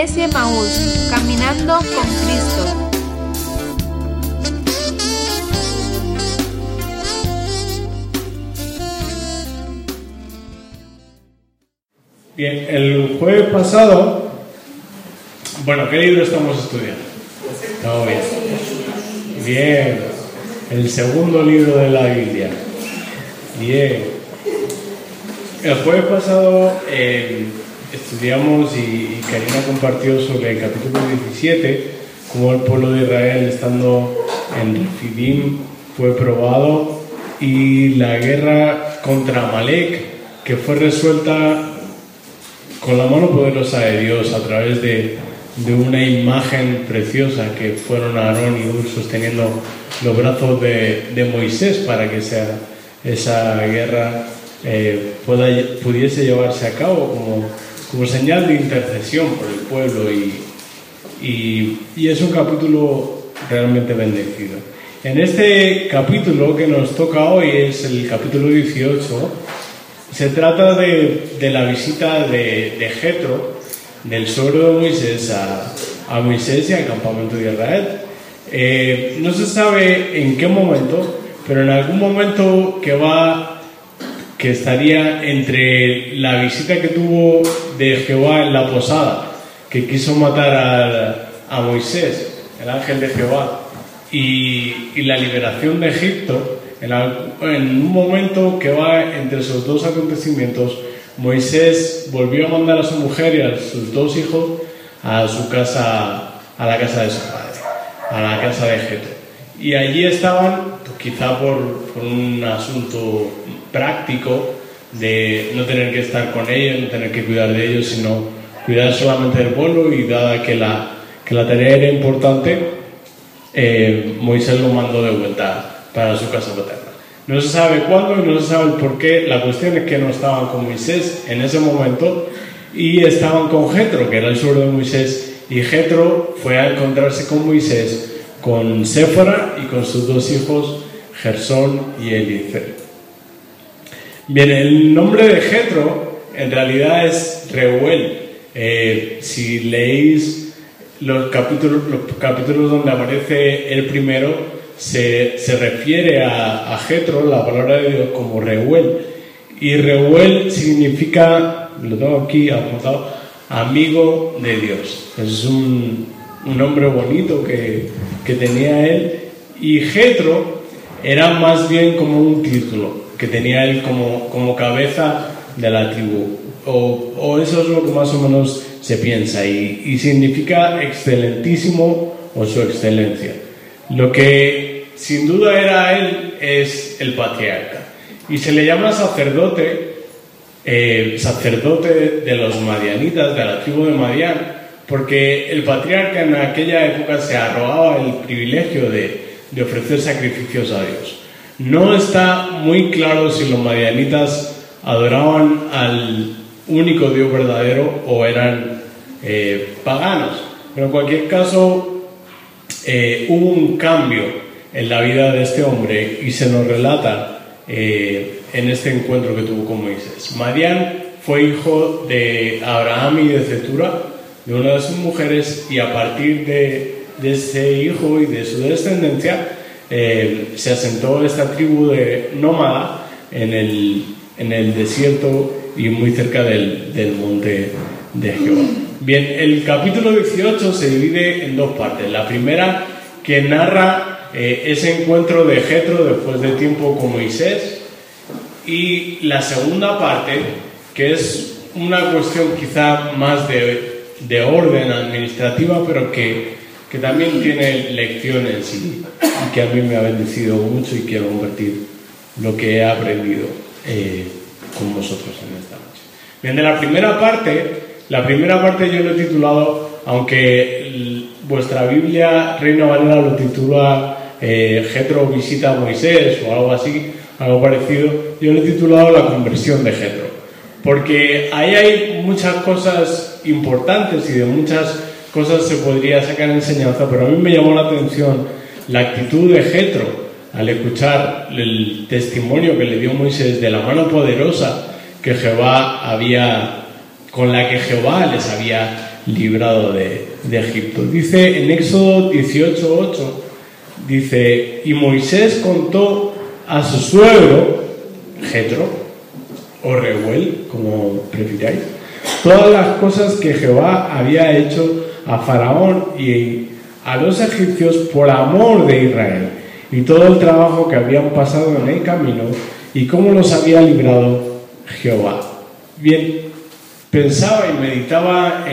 Iglesia Emaús, caminando con Cristo. Bien, el jueves pasado, bueno, ¿qué libro estamos estudiando? ¿Todo bien? Bien, el segundo libro de la Biblia. Bien. El jueves pasado estudiamos y Karina compartió sobre el capítulo 17, cómo el pueblo de Israel, estando en Refidim, fue probado, y la guerra contra Amalek, que fue resuelta con la mano poderosa de Dios a través de una imagen preciosa que fueron Aarón y Hur sosteniendo los brazos de Moisés para que esa guerra pudiese llevarse a cabo como señal de intercesión por el pueblo, y es un capítulo realmente bendecido. En este capítulo que nos toca hoy, es el capítulo 18, se trata de la visita de Jetro, del suegro de Moisés, a Moisés y al campamento de Israel. No se sabe en qué momento, pero en algún momento que estaría entre la visita que tuvo de Jehová en la posada, que quiso matar a Moisés, el ángel de Jehová, y la liberación de Egipto. En un momento que va entre esos dos acontecimientos, Moisés volvió a mandar a su mujer y a sus dos hijos a su casa, a la casa de su padre, a la casa de Jetro. Y allí estaban, quizá por un asunto práctico de no tener que estar con ellos, no tener que cuidar de ellos, sino cuidar solamente del pueblo, y dada que la tarea era importante, Moisés lo mandó de vuelta para su casa paterna. No se sabe cuándo y no se sabe el por qué. La cuestión es que no estaban con Moisés en ese momento y estaban con Jetro, que era el suegro de Moisés, y Jetro fue a encontrarse con Moisés, con Séfora y con sus dos hijos, Gersón y Eliezer. Bien, el nombre de Jetro en realidad es Reuel. Si leéis los capítulos donde aparece el primero, se refiere a Jetro, la palabra de Dios, como Reuel, y Reuel significa, lo tengo aquí apuntado, amigo de Dios. Es un nombre bonito que tenía él, y Jetro era más bien como un título que tenía él como cabeza de la tribu, o eso es lo que más o menos se piensa, y significa excelentísimo o su excelencia. Lo que sin duda era él es el patriarca, y se le llama sacerdote de los madianitas, de la tribu de Madián, porque el patriarca en aquella época se arrogaba el privilegio de ofrecer sacrificios a Dios. No está muy claro si los madianitas adoraban al único Dios verdadero o eran paganos, pero en cualquier caso hubo un cambio en la vida de este hombre, y se nos relata en este encuentro que tuvo con Moisés. Madián fue hijo de Abraham y de Cetura, de una de sus mujeres, y a partir de ese hijo y de su descendencia se asentó esta tribu de nómada en el desierto y muy cerca del monte de Jehová. Bien, el capítulo 18 se divide en dos partes. La primera, que narra ese encuentro de Jetro después de tiempo con Moisés, y la segunda parte, que es una cuestión quizá más de orden administrativa, pero que también tiene lecciones y que a mí me ha bendecido mucho, y quiero compartir lo que he aprendido con vosotros en esta noche. Bien, de la primera parte yo lo he titulado, aunque vuestra Biblia Reina Valera lo titula Jetro visita a Moisés o algo así, algo parecido, yo lo he titulado La conversión de Jetro, porque ahí hay muchas cosas importantes y de muchas cosas se podría sacar enseñanza, pero a mí me llamó la atención la actitud de Jetro al escuchar el testimonio que le dio Moisés de la mano poderosa con la que Jehová les había librado de Egipto. Dice en Éxodo 18:8, dice: y Moisés contó a su suegro, Jetro, o Reuel, como prefiráis, todas las cosas que Jehová había hecho a Faraón y a los egipcios por amor de Israel, y todo el trabajo que habían pasado en el camino, y cómo los había librado Jehová. Bien, pensaba y meditaba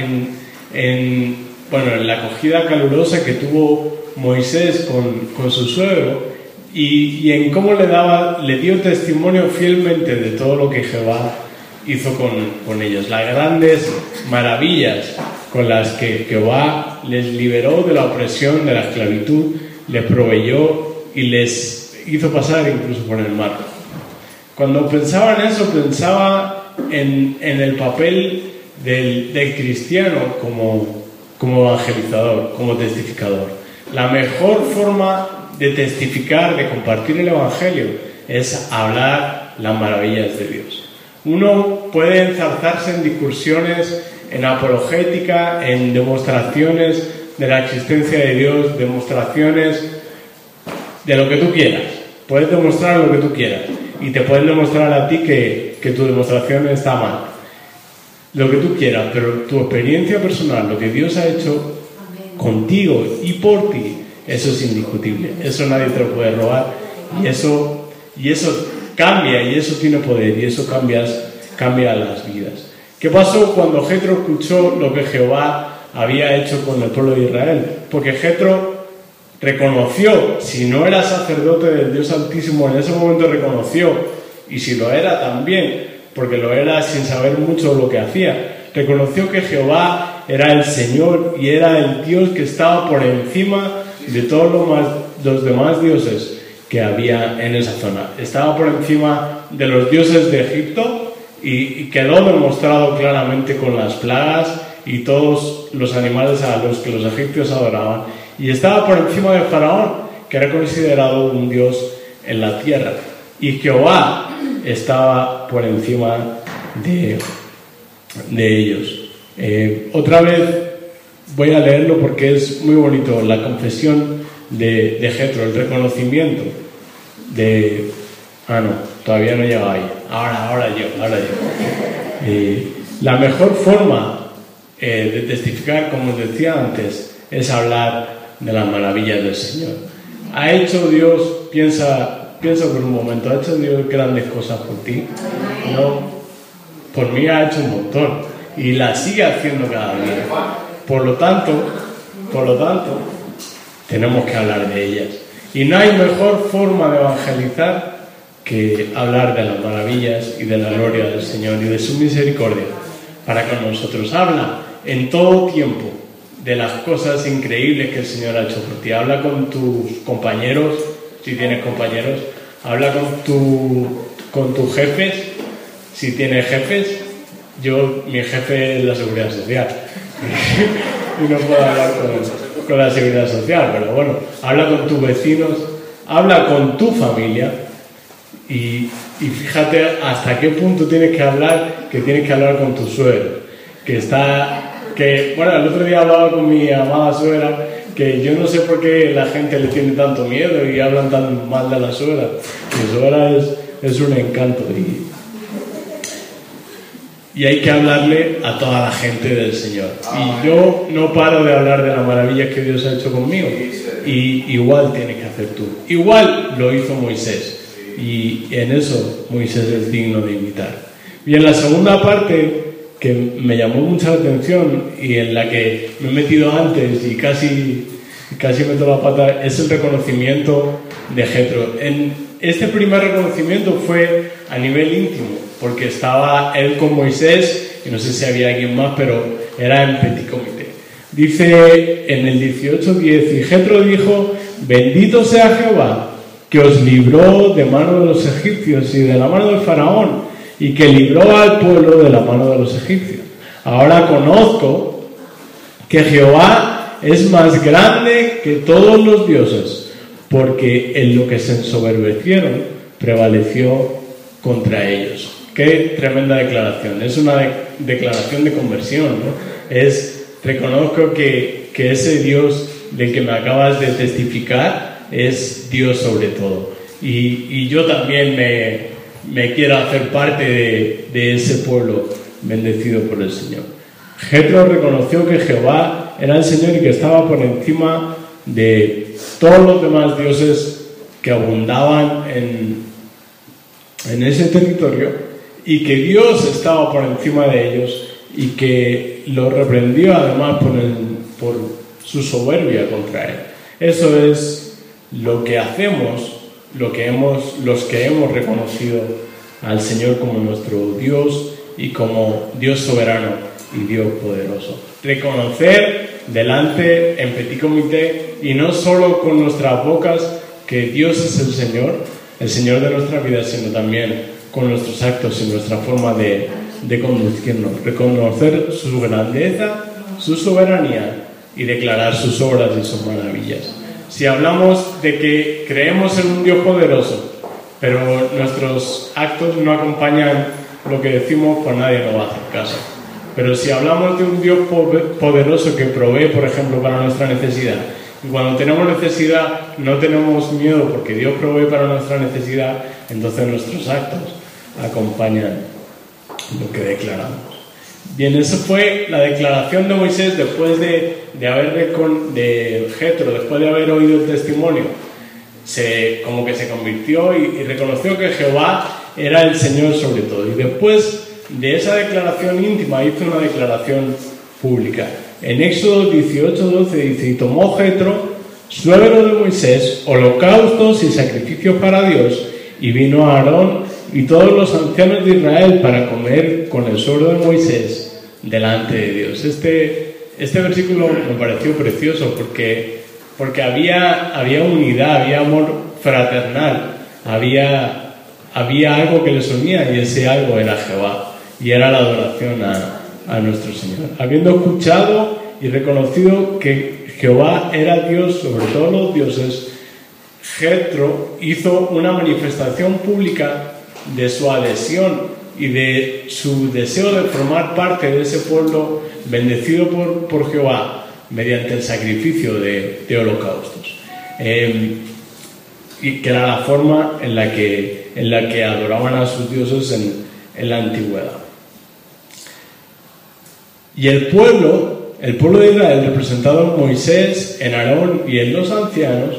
en la acogida calurosa que tuvo Moisés con su suegro, y en cómo le dio testimonio fielmente de todo lo que Jehová hizo con ellos, las grandes maravillas con las que Jehová les liberó de la opresión, de la esclavitud, les proveyó y les hizo pasar incluso por el mar. Cuando pensaba en eso, pensaba en el papel del cristiano como evangelizador, como testificador. La mejor forma de testificar, de compartir el evangelio, es hablar las maravillas de Dios. Uno puede enzarzarse en discusiones, en apologética, en demostraciones de la existencia de Dios, demostraciones de lo que tú quieras. Puedes demostrar lo que tú quieras y te pueden demostrar a ti que tu demostración está mal. Lo que tú quieras, pero tu experiencia personal, lo que Dios ha hecho contigo y por ti, eso es indiscutible. Eso nadie te lo puede robar, y eso cambia, y eso tiene poder, y eso cambia las vidas. ¿Qué pasó cuando Jetro escuchó lo que Jehová había hecho con el pueblo de Israel? Porque Jetro reconoció, si no era sacerdote del Dios Altísimo, en ese momento reconoció, y si lo era también, porque lo era sin saber mucho lo que hacía, reconoció que Jehová era el Señor y era el Dios que estaba por encima de todos los demás dioses que había en esa zona. Estaba por encima de los dioses de Egipto, y quedó demostrado claramente con las plagas y todos los animales a los que los egipcios adoraban. Y estaba por encima de Faraón, que era considerado un dios en la tierra. Y Jehová estaba por encima de ellos. Otra vez voy a leerlo porque es muy bonito, la confesión de Jetro, el reconocimiento de... todavía no llega ahí. Ahora yo. La mejor forma de testificar, como os decía antes, es hablar de las maravillas del Señor. Ha hecho Dios, piensa por un momento, ¿ha hecho Dios grandes cosas por ti? No, por mí ha hecho un montón, y las sigue haciendo cada día. Por lo tanto, tenemos que hablar de ellas. Y no hay mejor forma de evangelizar que hablar de las maravillas y de la gloria del Señor y de su misericordia para con nosotros. Habla en todo tiempo de las cosas increíbles que el Señor ha hecho por ti. Habla con tus compañeros, si tienes compañeros. Habla con tus jefes, si tienes jefes. Mi jefe es la Seguridad Social y no puedo hablar con la Seguridad Social, pero bueno, habla con tus vecinos, habla con tu familia. Y fíjate hasta qué punto tienes que hablar con tu suegro, el otro día hablaba con mi amada suegra, que yo no sé por qué la gente le tiene tanto miedo y hablan tan mal de la suegra. Mi suegra es un encanto, y hay que hablarle a toda la gente del Señor. Y yo no paro de hablar de las maravillas que Dios ha hecho conmigo, y igual tienes que hacer tú. Igual lo hizo Moisés. Y en eso Moisés es digno de imitar. Bien, la segunda parte que me llamó mucha la atención y en la que me he metido antes y casi meto la pata es el reconocimiento de Jetro. Este primer reconocimiento fue a nivel íntimo, porque estaba él con Moisés y no sé si había alguien más, pero era en petit comité. Dice en el 18:10: y Jetro dijo: bendito sea Jehová, que os libró de mano de los egipcios y de la mano del faraón, y que libró al pueblo de la mano de los egipcios. Ahora conozco que Jehová es más grande que todos los dioses, porque en lo que se ensoberbecieron prevaleció contra ellos. Qué tremenda declaración. Es una declaración de conversión, ¿no? Es reconozco que ese Dios del que me acabas de testificar es Dios sobre todo. Y yo también me quiero hacer parte de ese pueblo bendecido por el Señor. Jetro reconoció que Jehová era el Señor y que estaba por encima de todos los demás dioses que abundaban en ese territorio, y que Dios estaba por encima de ellos y que lo reprendió además por su soberbia contra él. Eso es lo que hacemos los que hemos reconocido al Señor como nuestro Dios y como Dios soberano y Dios poderoso. Reconocer delante en petit comité, y no solo con nuestras bocas, que Dios es el Señor de nuestra vida, sino también con nuestros actos y nuestra forma de conducirnos. Reconocer su grandeza, su soberanía y declarar sus obras y sus maravillas. Si hablamos de que creemos en un Dios poderoso, pero nuestros actos no acompañan lo que decimos, pues nadie nos va a hacer caso. Pero si hablamos de un Dios poderoso que provee, por ejemplo, para nuestra necesidad, y cuando tenemos necesidad no tenemos miedo porque Dios provee para nuestra necesidad, entonces nuestros actos acompañan lo que declaramos. Bien, esa fue la declaración de Moisés después de Jetro, después de haber oído el testimonio. Como que se convirtió y reconoció que Jehová era el Señor sobre todo. Y después de esa declaración íntima hizo una declaración pública. En Éxodo 18:12 dice: y tomó Jetro, suegro de Moisés, holocaustos y sacrificios para Dios, y vino a Aarón y todos los ancianos de Israel para comer con el suegro de Moisés delante de Dios. Este versículo me pareció precioso porque había unidad, había amor fraternal, había algo que les unía, y ese algo era Jehová, y era la adoración a nuestro Señor. Habiendo escuchado y reconocido que Jehová era Dios sobre todos los dioses, Jetro hizo una manifestación pública de su adhesión y de su deseo de formar parte de ese pueblo bendecido por Jehová mediante el sacrificio de holocaustos, y que era la forma en la que adoraban a sus dioses en la antigüedad. Y el pueblo de Israel, representado en Moisés, en Aarón y en los ancianos,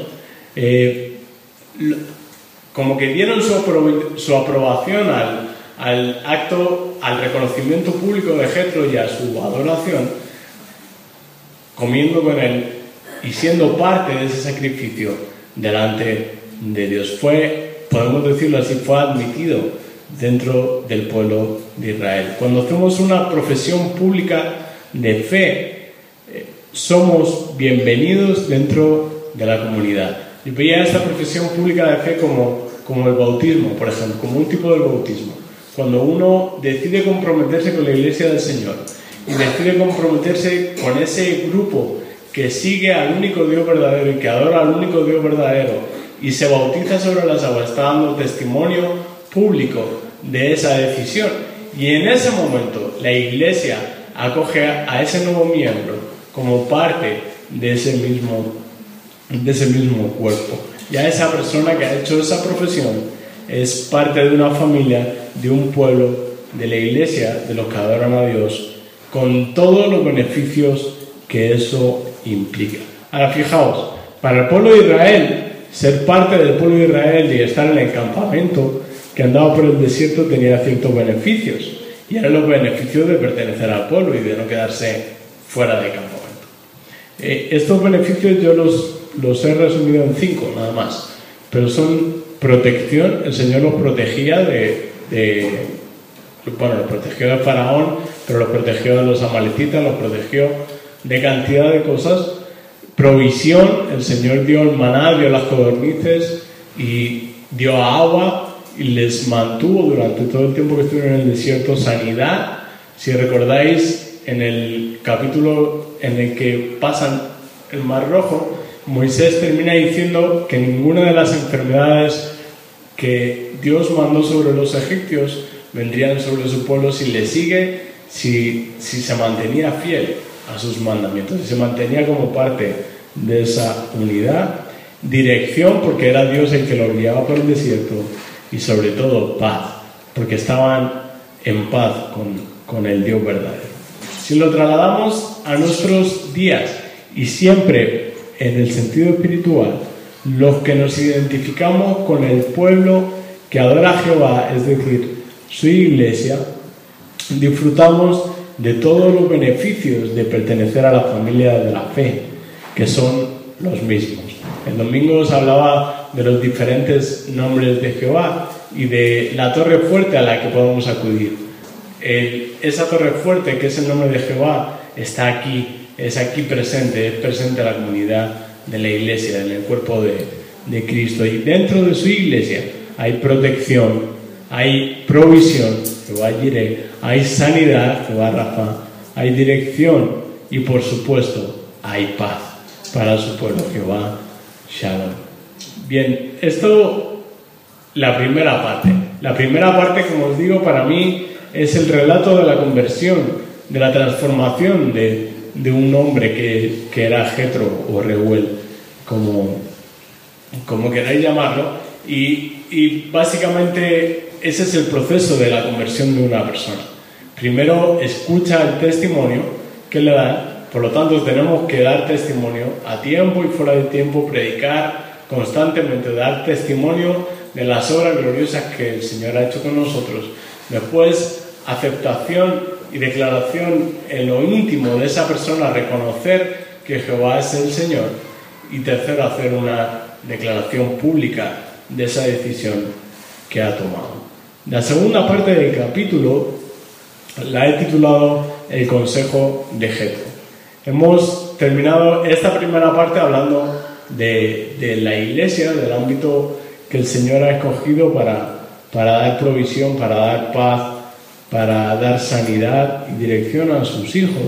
como que dieron su aprobación al acto, al reconocimiento público de Jetro y a su adoración, comiendo con él y siendo parte de ese sacrificio delante de Dios. Podemos decirlo así, fue admitido dentro del pueblo de Israel. Cuando hacemos una profesión pública de fe, somos bienvenidos dentro de la comunidad. Yo veía esta profesión pública de fe como el bautismo, por ejemplo, como un tipo de bautismo. Cuando uno decide comprometerse con la Iglesia del Señor y decide comprometerse con ese grupo que sigue al único Dios verdadero y que adora al único Dios verdadero y se bautiza sobre las aguas, está dando testimonio público de esa decisión. Y en ese momento la Iglesia acoge a ese nuevo miembro como parte de ese mismo cuerpo. Ya esa persona que ha hecho esa profesión es parte de una familia, de un pueblo, de la Iglesia, de los que adoran a Dios, con todos los beneficios que eso implica. Ahora fijaos, para el pueblo de Israel, ser parte del pueblo de Israel y estar en el campamento que andaba por el desierto tenía ciertos beneficios, y eran los beneficios de pertenecer al pueblo y de no quedarse fuera del campamento. Estos beneficios yo los he resumido en 5 nada más, pero son protección. El Señor los protegía los protegió de Faraón, pero los protegió de los amalecitas, los protegió de cantidad de cosas. Provisión, el Señor dio el maná, dio las codornices y dio agua y les mantuvo durante todo el tiempo que estuvieron en el desierto. Sanidad, si recordáis en el capítulo en el que pasan el Mar Rojo, Moisés termina diciendo que ninguna de las enfermedades que Dios mandó sobre los egipcios vendrían sobre su pueblo si le sigue, si se mantenía fiel a sus mandamientos y se mantenía como parte de esa unidad, dirección porque era Dios el que los guiaba por el desierto y sobre todo paz, porque estaban en paz con el Dios verdadero. Si lo trasladamos a nuestros días y siempre en el sentido espiritual, los que nos identificamos con el pueblo que adora a Jehová, es decir, su iglesia, disfrutamos de todos los beneficios de pertenecer a la familia de la fe, que son los mismos. El domingo os hablaba de los diferentes nombres de Jehová y de la torre fuerte a la que podemos acudir. Esa torre fuerte, que es el nombre de Jehová, está aquí, es aquí presente, es presente en la comunidad de la iglesia, en el cuerpo de Cristo. Y dentro de su iglesia hay protección, hay provisión, Jehová Jireh, hay sanidad, Jehová Rafa, hay dirección y por supuesto hay paz para su pueblo, Jehová Shalom. Bien, esto la primera parte. La primera parte, como os digo, para mí es el relato de la conversión, de la transformación de un hombre que era Jetro o Reuel, como queráis llamarlo, y básicamente ese es el proceso de la conversión de una persona. Primero escucha el testimonio que le dan, por lo tanto tenemos que dar testimonio a tiempo y fuera de tiempo, predicar constantemente, dar testimonio de las obras gloriosas que el Señor ha hecho con nosotros. Después, aceptación y declaración en lo íntimo de esa persona, reconocer que Jehová es el Señor. Y tercero, hacer una declaración pública de esa decisión que ha tomado. La segunda parte del capítulo la he titulado El consejo de Jetro. Hemos terminado esta primera parte hablando de la iglesia, del ámbito que el Señor ha escogido para dar provisión, para dar paz, para dar sanidad y dirección a sus hijos.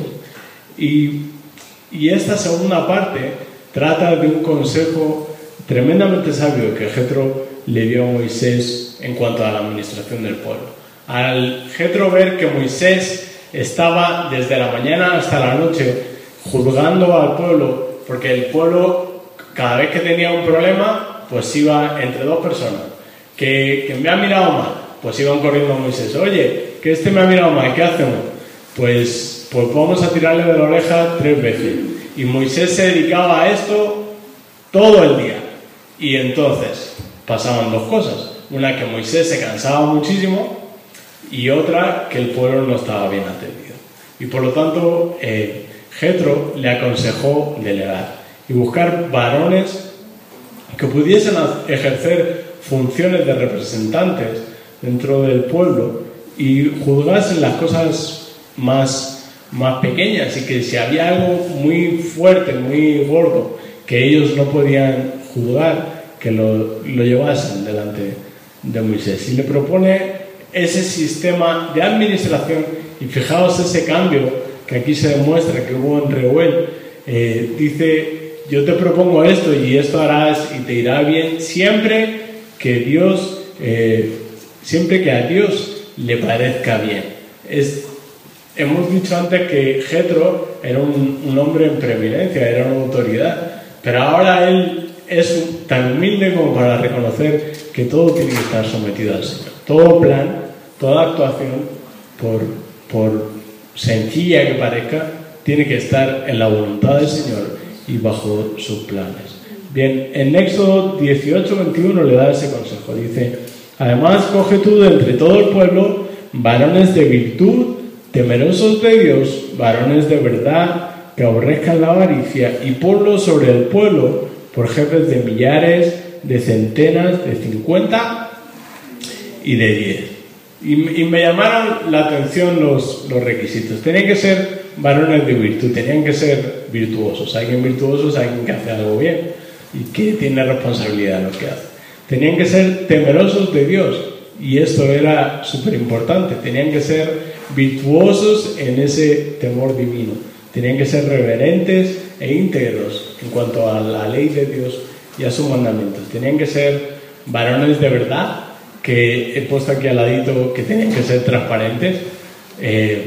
Y esta segunda parte trata de un consejo tremendamente sabio que Jetro le dio a Moisés en cuanto a la administración del pueblo. Al Jetro ver que Moisés estaba desde la mañana hasta la noche juzgando al pueblo, porque el pueblo cada vez que tenía un problema pues iba entre dos personas que me ha mirado mal, pues iban corriendo a Moisés: oye, que este me ha mirado mal, ¿qué hacemos? Pues vamos a tirarle de la oreja 3 veces. Y Moisés se dedicaba a esto todo el día. Y entonces pasaban dos cosas: una, que Moisés se cansaba muchísimo, y otra, que el pueblo no estaba bien atendido. Y por lo tanto Jetro le aconsejó delegar y buscar varones que pudiesen ejercer funciones de representantes dentro del pueblo y juzgasen las cosas más pequeñas, y que si había algo muy fuerte, muy gordo, que ellos no podían juzgar, que lo llevasen delante de Moisés. Y le propone ese sistema de administración, y fijaos ese cambio que aquí se demuestra que hubo en Reuel. Dice: yo te propongo esto y esto harás y te irá bien siempre que a Dios le parezca bien. Hemos dicho antes que Jetro era un hombre en preeminencia, era una autoridad, pero ahora él es tan humilde como para reconocer que todo tiene que estar sometido al Señor. Todo plan, toda actuación, por sencilla que parezca, tiene que estar en la voluntad del Señor y bajo sus planes. Bien, en Éxodo 18:21 le da ese consejo. Dice: además, coge tú de entre todo el pueblo varones de virtud, temerosos de Dios, varones de verdad, que aborrezcan la avaricia, y ponlos sobre el pueblo por jefes de millares, de centenas, de 50 y de 10. Y me llamaron la atención los requisitos. Tenían que ser varones de virtud, tenían que ser virtuosos. Alguien virtuoso es alguien que hace algo bien y que tiene responsabilidad en lo que hace. Tenían que ser temerosos de Dios, y esto era súper importante. Tenían que ser virtuosos en ese temor divino. Tenían que ser reverentes e íntegros en cuanto a la ley de Dios y a sus mandamientos. Tenían que ser varones de verdad, que he puesto aquí al ladito que tenían que ser transparentes.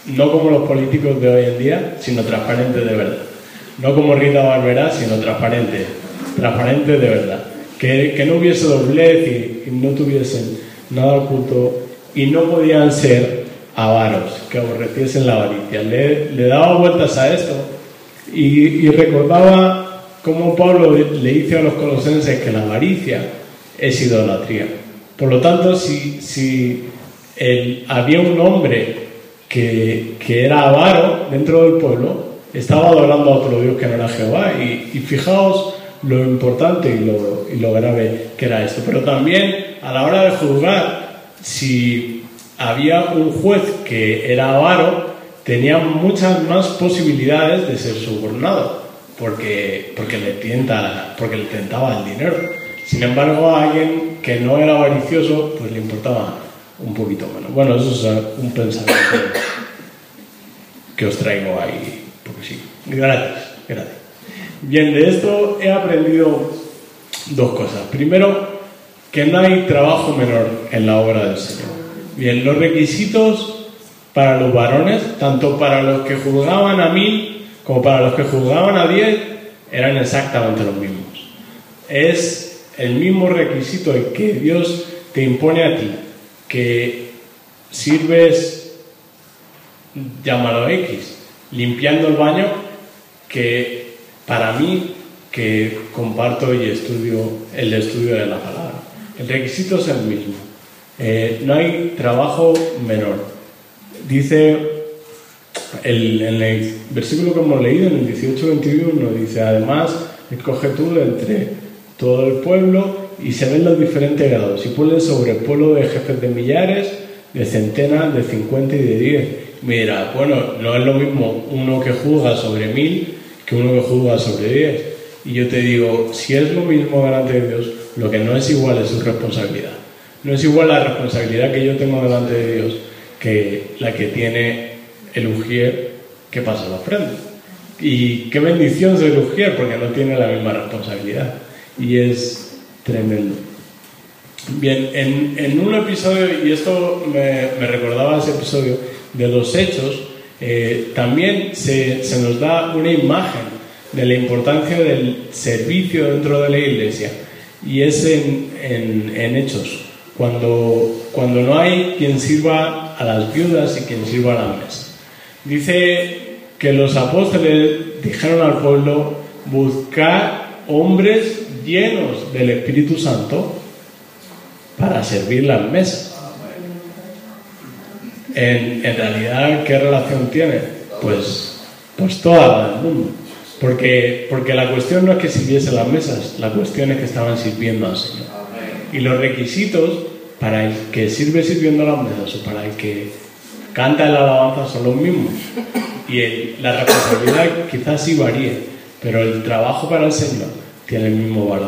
no como los políticos de hoy en día, sino transparentes de verdad. No como Rita Barberá, sino transparentes de verdad. Que no hubiese doblez y no tuviesen nada oculto y no podían ser avaros, que aborreciesen la avaricia. Le daba vueltas a esto y recordaba cómo Pablo le dice a los colosenses que la avaricia es idolatría. Por lo tanto, si había un hombre que era avaro dentro del pueblo, estaba adorando a otro Dios que no era Jehová. Y fijaos lo importante y lo grave que era esto. Pero también a la hora de juzgar, si había un juez que era avaro, tenía muchas más posibilidades de ser sobornado, porque le tentaba el dinero. Sin embargo, a alguien que no era avaricioso, pues le importaba un poquito menos. Bueno, eso es un pensamiento que os traigo ahí, porque sí. Gracias. Bien, de esto he aprendido dos cosas. Primero, que no hay trabajo menor en la obra del Señor. Bien, los requisitos para los varones, tanto para los que juzgaban a 1000 como para los que juzgaban a 10, eran exactamente los mismos. Es el mismo requisito el que Dios te impone a ti, que sirves, llámalo X, limpiando el baño, que para mí, que comparto y estudio el estudio de la palabra. El requisito es el mismo. No hay trabajo menor. Dice en el versículo que hemos leído, en el 18-21, dice: además, escoge tú de entre todo el pueblo, y se ven los diferentes grados, y ponle sobre el pueblo de jefes de millares, de centenas, de 50 y de 10. Mira, bueno, no es lo mismo uno que juzga sobre 1000 que uno que juzga sobre 10. Y yo te digo, si es lo mismo delante de Dios, lo que no es igual es su responsabilidad. No es igual la responsabilidad que yo tengo delante de Dios que la que tiene el ujier que pasa la ofrenda. Y qué bendición ser ujier, porque no tiene la misma responsabilidad. Y es tremendo. Bien, en un episodio, y esto me recordaba ese episodio de los Hechos, también se nos da una imagen de la importancia del servicio dentro de la iglesia, y es en Hechos, cuando no hay quien sirva a las viudas y quien sirva a la mesa. Dice que los apóstoles dijeron al pueblo: buscad hombres llenos del Espíritu Santo para servir las mesas. En realidad, ¿qué relación tiene? Pues toda la del mundo. Porque la cuestión no es que sirviesen las mesas, la cuestión es que estaban sirviendo al Señor. Y los requisitos para el que sirve sirviendo las mesas o para el que canta en la alabanza son los mismos. Y la responsabilidad quizás sí varíe, pero el trabajo para el Señor tiene el mismo valor.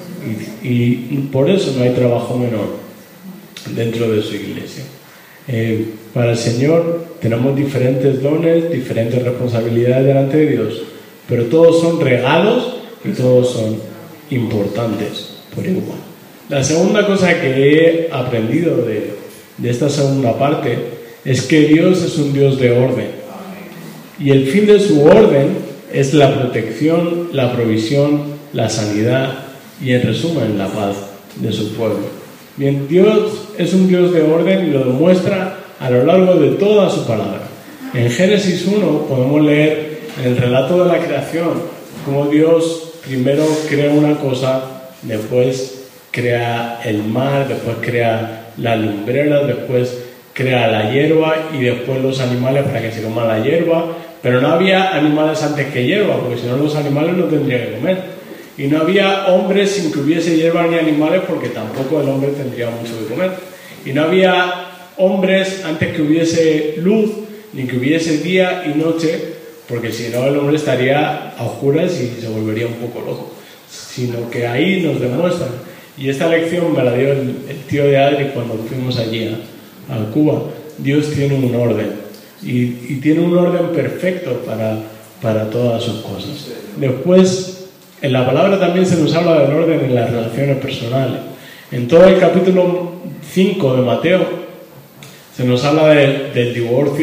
Y por eso no hay trabajo menor dentro de su iglesia. Para el Señor tenemos diferentes dones, diferentes responsabilidades delante de Dios, pero todos son regalos y todos son importantes por igual. La segunda cosa que he aprendido de esta segunda parte es que Dios es un Dios de orden, y el fin de su orden es la protección, la provisión, la sanidad y, en resumen, la paz de su pueblo. Bien, Dios es un Dios de orden y lo demuestra a lo largo de toda su palabra. En Génesis 1 podemos leer el relato de la creación, cómo Dios primero crea una cosa, después crea el mar, después crea las lumbreras, después crea la hierba y después los animales para que se coman la hierba. Pero no había animales antes que hierba, porque si no los animales no tendrían que comer. Y no había hombres sin que hubiese hierba ni animales, porque tampoco el hombre tendría mucho que comer. Y no había hombres antes que hubiese luz, ni que hubiese día y noche, porque si no el hombre estaría a oscuras y se volvería un poco loco. Sino que ahí nos demuestran. Y esta lección me la dio el tío de Adri cuando fuimos allí a Cuba. Dios tiene un orden. Y tiene un orden perfecto para todas sus cosas. Después, en la palabra también se nos habla del orden en las relaciones personales. En todo el capítulo 5 de Mateo se nos habla del divorcio,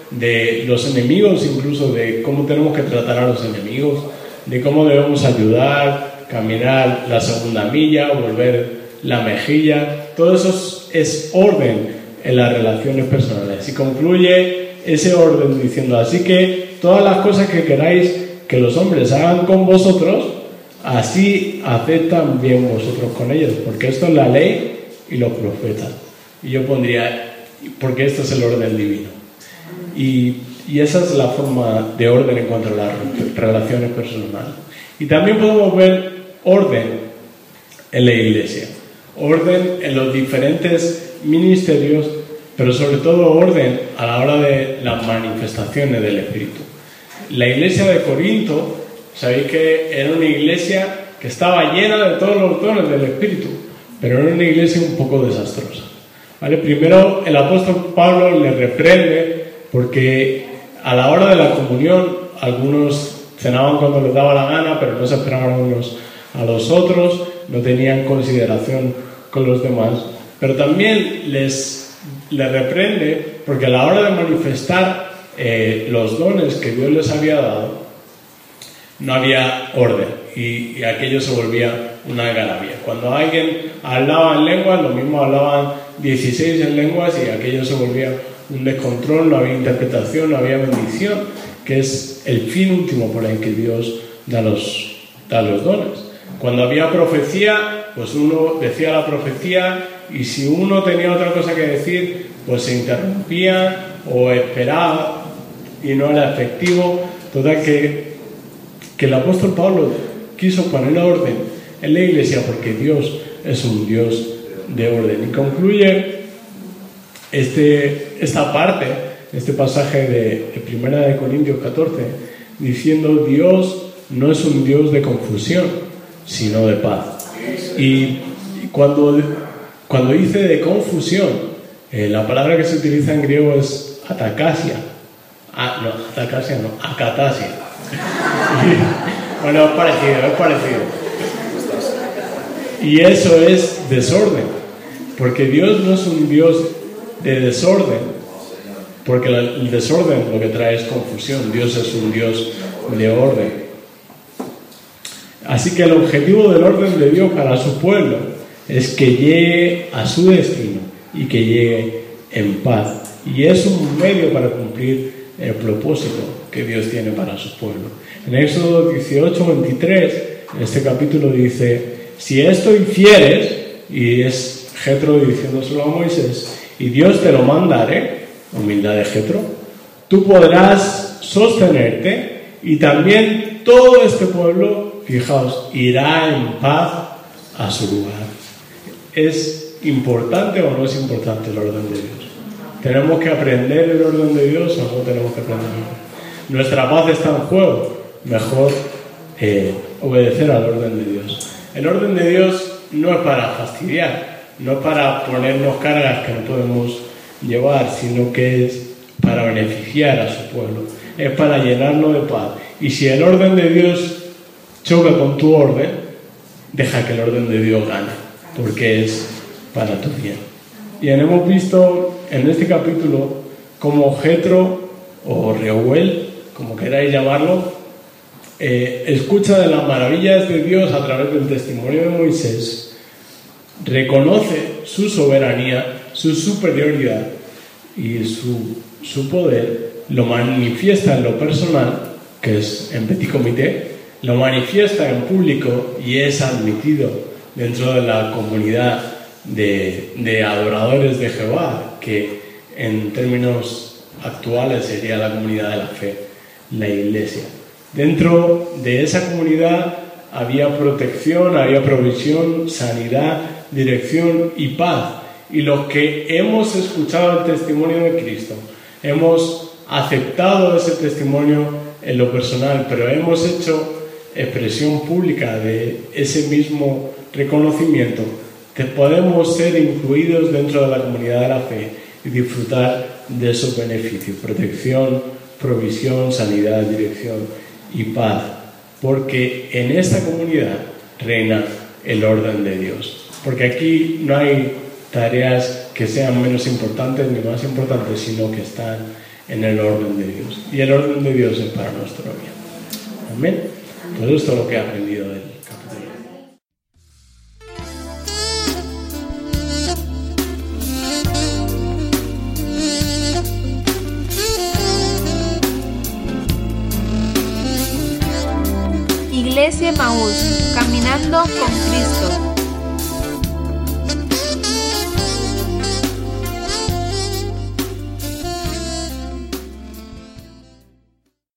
de los enemigos, incluso de cómo tenemos que tratar a los enemigos, de cómo debemos ayudar, caminar la segunda milla, volver la mejilla. Todo eso es orden en las relaciones personales. Y concluye ese orden diciendo: así que todas las cosas que queráis que los hombres hagan con vosotros, así haced también vosotros con ellos, porque esto es la ley y los profetas. Y yo pondría, porque esto es el orden divino. Y esa es la forma de orden en cuanto a las relaciones personales. Y también podemos ver orden en la iglesia, orden en los diferentes ministerios, pero sobre todo orden a la hora de las manifestaciones del Espíritu. La iglesia de Corinto, sabéis que era una iglesia que estaba llena de todos los dones del Espíritu, pero era una iglesia un poco desastrosa, ¿vale? Primero el apóstol Pablo le reprende porque a la hora de la comunión algunos cenaban cuando les daba la gana, pero no se esperaban unos a los otros, no tenían consideración con los demás. Pero también les reprende porque a la hora de manifestar los dones que Dios les había dado, no había orden y aquello se volvía una algarabía. Cuando alguien hablaba en lenguas, lo mismo hablaban 16 en lenguas y aquello se volvía un descontrol, no había interpretación, no había bendición, que es el fin último por el que Dios da los dones. Cuando había profecía, pues uno decía la profecía y si uno tenía otra cosa que decir, pues se interrumpía o esperaba y no era efectivo. Total que el apóstol Pablo quiso poner orden en la iglesia porque Dios es un Dios de orden. Y concluye esta parte, este pasaje de 1 Corintios 14, diciendo: Dios no es un Dios de confusión, sino de paz. Y cuando dice de confusión, la palabra que se utiliza en griego es atakasia. Akatasia. Bueno, es parecido. Y eso es desorden, porque Dios no es un Dios de desorden, porque el desorden lo que trae es confusión. Dios es un Dios de orden. Así que el objetivo del orden de Dios para su pueblo es que llegue a su destino y que llegue en paz. Y es un medio para cumplir el propósito que Dios tiene para su pueblo. En Éxodo 18:23, en este capítulo dice: si esto hicieres, y es Jetro diciéndoselo a Moisés, y Dios te lo mandare, humildad de Jetro, tú podrás sostenerte y también todo este pueblo, fijaos, irá en paz a su lugar. ¿Es importante o no es importante el orden de Dios? ¿Tenemos que aprender el orden de Dios o no tenemos que aprenderlo? Nuestra paz está en juego. Mejor obedecer al orden de Dios. El orden de Dios no es para fastidiar, no es para ponernos cargas que no podemos llevar, sino que es para beneficiar a su pueblo, es para llenarlo de paz. Y si el orden de Dios choca con tu orden, deja que el orden de Dios gane, porque es para tu bien. Y hemos visto en este capítulo cómo Jetro o Reuel, como queráis llamarlo, escucha de las maravillas de Dios a través del testimonio de Moisés, reconoce su soberanía, su superioridad y su poder, lo manifiesta en lo personal, que es en petit comité, lo manifiesta en público y es admitido dentro de la comunidad de adoradores de Jehová, que en términos actuales sería la comunidad de la fe, la iglesia. Dentro de esa comunidad había protección, había provisión, sanidad, dirección y paz. Y los que hemos escuchado el testimonio de Cristo, hemos aceptado ese testimonio en lo personal, pero hemos hecho expresión pública de ese mismo reconocimiento, que podemos ser incluidos dentro de la comunidad de la fe y disfrutar de esos beneficios: protección, provisión, sanidad, dirección y paz, porque en esta comunidad reina el orden de Dios. Porque aquí no hay tareas que sean menos importantes ni más importantes, sino que están en el orden de Dios. Y el orden de Dios es para nuestro bien. Amén. Pues esto es lo que he aprendido del capítulo. Iglesia Emaús, caminando con Cristo.